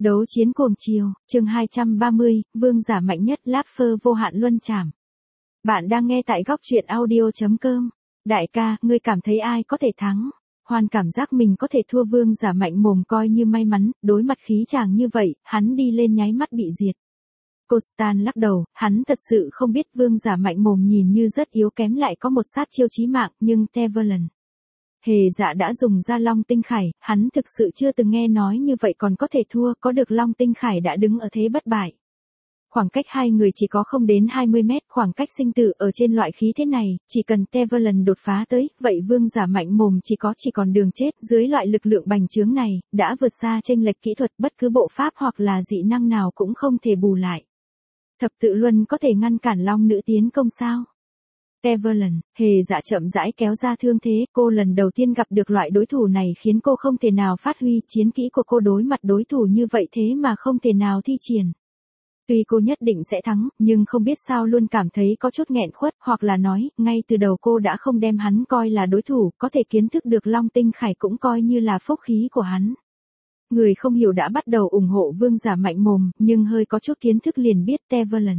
Đấu chiến cuồng chiều, chương 230, vương giả mạnh nhất Lapfer vô hạn luân trảm. Bạn đang nghe tại góc truyện audio.com. Đại ca, ngươi cảm thấy ai có thể thắng? Hoàn cảm giác mình có thể thua vương giả mạnh mồm coi như may mắn, đối mặt khí chàng như vậy, hắn đi lên nháy mắt bị diệt. Constan lắc đầu, hắn thật sự không biết vương giả mạnh mồm nhìn như rất yếu kém lại có một sát chiêu chí mạng, nhưng Teverland. Hề Dạ đã dùng ra Long Tinh Khải, hắn thực sự chưa từng nghe nói như vậy còn có thể thua, có được Long Tinh Khải đã đứng ở thế bất bại. Khoảng cách hai người chỉ có không đến 20 mét, khoảng cách sinh tử ở trên loại khí thế này, chỉ cần Teverland đột phá tới, vậy vương giả mạnh mồm chỉ còn đường chết, dưới loại lực lượng bành trướng này, đã vượt xa chênh lệch kỹ thuật, bất cứ bộ pháp hoặc là dị năng nào cũng không thể bù lại. Thập tự luân có thể ngăn cản Long nữ tiến công sao? Teverland, Hề Dạ chậm rãi kéo ra thương thế, cô lần đầu tiên gặp được loại đối thủ này khiến cô không thể nào phát huy chiến kỹ của cô đối mặt đối thủ như vậy thế mà không thể nào thi triển. Tuy cô nhất định sẽ thắng, nhưng không biết sao luôn cảm thấy có chút nghẹn khuất, hoặc là nói, ngay từ đầu cô đã không đem hắn coi là đối thủ, có thể kiến thức được Long Tinh Khải cũng coi như là phúc khí của hắn. Người không hiểu đã bắt đầu ủng hộ vương giả mạnh mồm, nhưng hơi có chút kiến thức liền biết Teverland.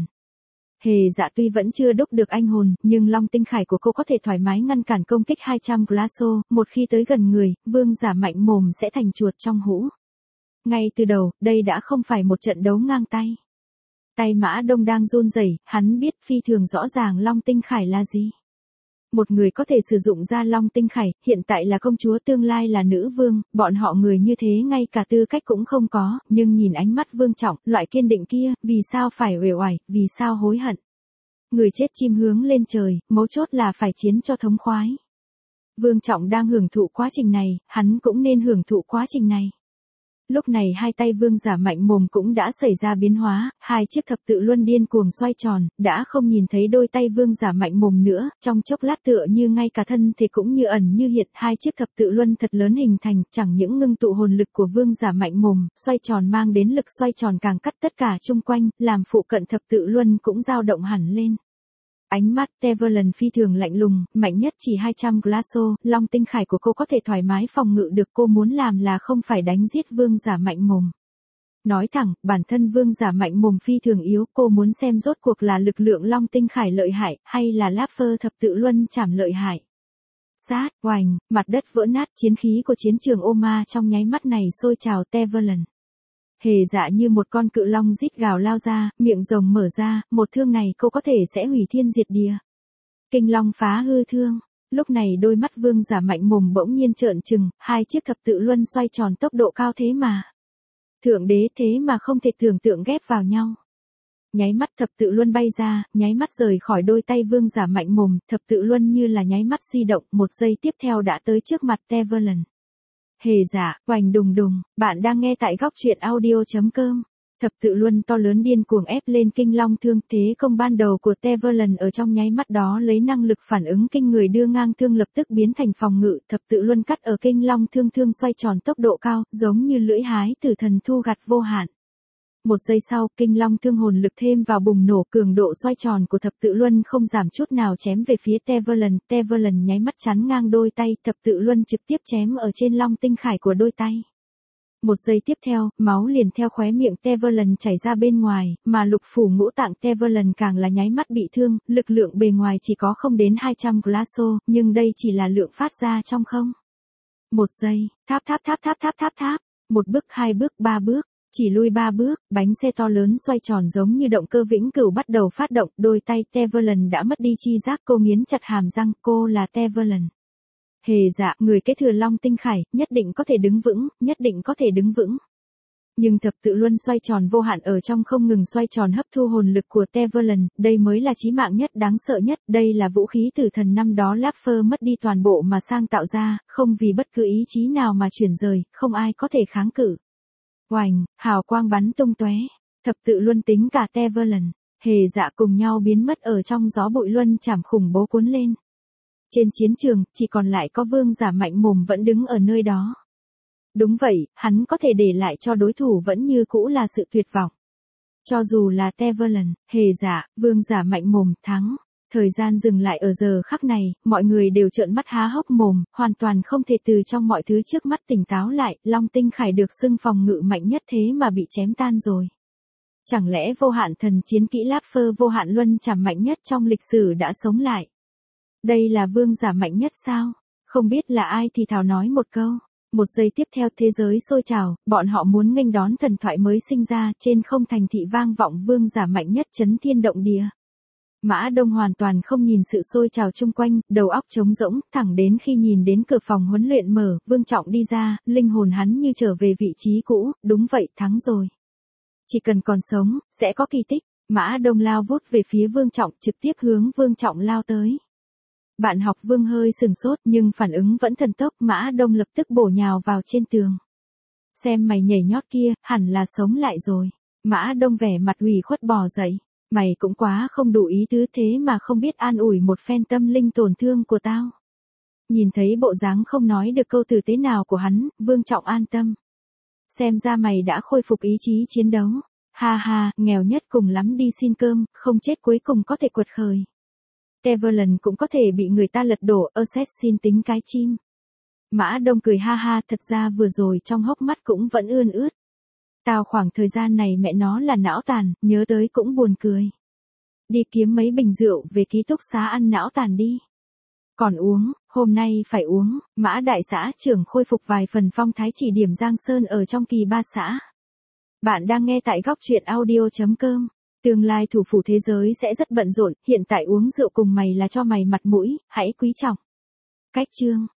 Hề Dạ tuy vẫn chưa đúc được anh hồn, nhưng Long Tinh Khải của cô có thể thoải mái ngăn cản công kích 200 Glasso, một khi tới gần người, vương giả mạnh mồm sẽ thành chuột trong hũ. Ngay từ đầu, đây đã không phải một trận đấu ngang tay. Tay Mã Đông đang run rẩy, hắn biết phi thường rõ ràng Long Tinh Khải là gì. Một người có thể sử dụng ra Long Tinh Khải, hiện tại là công chúa tương lai là nữ vương, bọn họ người như thế ngay cả tư cách cũng không có, nhưng nhìn ánh mắt Vương Trọng, loại kiên định kia, vì sao phải uể oải, vì sao hối hận. Người chết chim hướng lên trời, mấu chốt là phải chiến cho thống khoái. Vương Trọng đang hưởng thụ quá trình này, hắn cũng nên hưởng thụ quá trình này. Lúc này hai tay vương giả mạnh mồm cũng đã xảy ra biến hóa, hai chiếc thập tự luân điên cuồng xoay tròn, đã không nhìn thấy đôi tay vương giả mạnh mồm nữa, trong chốc lát tựa như ngay cả thân thể cũng như ẩn như hiện, hai chiếc thập tự luân thật lớn hình thành, chẳng những ngưng tụ hồn lực của vương giả mạnh mồm, xoay tròn mang đến lực xoay tròn càng cắt tất cả chung quanh, làm phụ cận thập tự luân cũng dao động hẳn lên. Ánh mắt Teverland phi thường lạnh lùng, mạnh nhất chỉ 200 Glasso, Long Tinh Khải của cô có thể thoải mái phòng ngự được, cô muốn làm là không phải đánh giết vương giả mạnh mồm. Nói thẳng, bản thân vương giả mạnh mồm phi thường yếu, cô muốn xem rốt cuộc là lực lượng Long Tinh Khải lợi hại, hay là Lapfer thập tự luân trảm lợi hại. Sát, oành, mặt đất vỡ nát, chiến khí của chiến trường Oma trong nháy mắt này sôi trào. Teverland. Hề Dạ như một con cự long rít gào lao ra, miệng rồng mở ra, một thương này cô có thể sẽ hủy thiên diệt địa. Kinh long phá hư thương. Lúc này đôi mắt vương giả mạnh mồm bỗng nhiên trợn trừng, hai chiếc thập tự luân xoay tròn tốc độ cao thế mà. Thượng đế thế mà không thể tưởng tượng ghép vào nhau. Nháy mắt thập tự luân bay ra, nháy mắt rời khỏi đôi tay vương giả mạnh mồm, thập tự luân như là nháy mắt di động, một giây tiếp theo đã tới trước mặt Teverland. Hề Dạ, oành đùng đùng, bạn đang nghe tại góc truyện audio.com. Thập tự luân to lớn điên cuồng ép lên kinh long thương, thế công ban đầu của Teverland ở trong nháy mắt đó lấy năng lực phản ứng kinh người đưa ngang thương lập tức biến thành phòng ngự, thập tự luân cắt ở kinh long thương, thương xoay tròn tốc độ cao, giống như lưỡi hái tử thần thu gặt vô hạn. Một giây sau, kinh long thương hồn lực thêm vào bùng nổ, cường độ xoay tròn của thập tự luân không giảm chút nào chém về phía Teverland. Teverland nháy mắt chắn ngang đôi tay, thập tự luân trực tiếp chém ở trên Long Tinh Khải của đôi tay. Một giây tiếp theo, máu liền theo khóe miệng Teverland chảy ra bên ngoài, mà lục phủ ngũ tạng Teverland càng là nháy mắt bị thương, lực lượng bề ngoài chỉ có không đến 200 Glasso, nhưng đây chỉ là lượng phát ra trong không. Một giây, tháp, một bước, hai bước, ba bước. Chỉ lui 3 bước, bánh xe to lớn xoay tròn giống như động cơ vĩnh cửu bắt đầu phát động, đôi tay Teverland đã mất đi chi giác, cô nghiến chặt hàm răng, cô là Teverland. Hề Dạ, người kế thừa Long Tinh Khải, nhất định có thể đứng vững, nhất định có thể đứng vững. Nhưng thập tự luân xoay tròn vô hạn ở trong không ngừng xoay tròn hấp thu hồn lực của Teverland, đây mới là chí mạng nhất, đáng sợ nhất, đây là vũ khí tử thần năm đó Lapfer mất đi toàn bộ mà sang tạo ra, không vì bất cứ ý chí nào mà chuyển rời, không ai có thể kháng cự. Oành, hào quang bắn tung tóe, thập tự luân tính cả Teverland, Hề Dạ cùng nhau biến mất ở trong gió bụi luân trảm khủng bố cuốn lên. Trên chiến trường, chỉ còn lại có vương giả mạnh mồm vẫn đứng ở nơi đó. Đúng vậy, hắn có thể để lại cho đối thủ vẫn như cũ là sự tuyệt vọng. Cho dù là Teverland, Hề Dạ, vương giả mạnh mồm thắng. Thời gian dừng lại ở giờ khắc này, mọi người đều trợn mắt há hốc mồm, hoàn toàn không thể từ trong mọi thứ trước mắt tỉnh táo lại, Long Tinh Khải được xưng phòng ngự mạnh nhất thế mà bị chém tan rồi. Chẳng lẽ vô hạn thần chiến kỹ Lapfer vô hạn luân chảm mạnh nhất trong lịch sử đã sống lại? Đây là vương giả mạnh nhất sao? Không biết là ai thì thào nói một câu. Một giây tiếp theo thế giới sôi trào, bọn họ muốn nghênh đón thần thoại mới sinh ra, trên không thành thị vang vọng vương giả mạnh nhất chấn thiên động địa. Mã Đông hoàn toàn không nhìn sự sôi trào chung quanh, đầu óc trống rỗng, thẳng đến khi nhìn đến cửa phòng huấn luyện mở, Vương Trọng đi ra, linh hồn hắn như trở về vị trí cũ, đúng vậy, thắng rồi. Chỉ cần còn sống, sẽ có kỳ tích. Mã Đông lao vút về phía Vương Trọng, trực tiếp hướng Vương Trọng lao tới. Bạn học Vương hơi sừng sốt nhưng phản ứng vẫn thần tốc, Mã Đông lập tức bổ nhào vào trên tường. Xem mày nhảy nhót kia, hẳn là sống lại rồi. Mã Đông vẻ mặt ủy khuất bò dậy. Mày cũng quá không đủ ý tứ thế mà không biết an ủi một phen tâm linh tổn thương của tao. Nhìn thấy bộ dáng không nói được câu tử tế nào của hắn, Vương Trọng an tâm. Xem ra mày đã khôi phục ý chí chiến đấu. Ha ha, nghèo nhất cùng lắm đi xin cơm, không chết cuối cùng có thể quật khởi. Teverland cũng có thể bị người ta lật đổ, Assassin tính cái chim. Mã Đông cười ha ha, thật ra vừa rồi trong hốc mắt cũng vẫn ươn ướt. Tao khoảng thời gian này mẹ nó là não tàn, nhớ tới cũng buồn cười. Đi kiếm mấy bình rượu về ký túc xá ăn não tàn đi. Còn uống, hôm nay phải uống, Mã đại xã trưởng khôi phục vài phần phong thái chỉ điểm Giang Sơn ở trong kỳ ba xã. Bạn đang nghe tại góc truyện audio.com. Tương lai thủ phủ thế giới sẽ rất bận rộn, hiện tại uống rượu cùng mày là cho mày mặt mũi, hãy quý trọng. Cách chương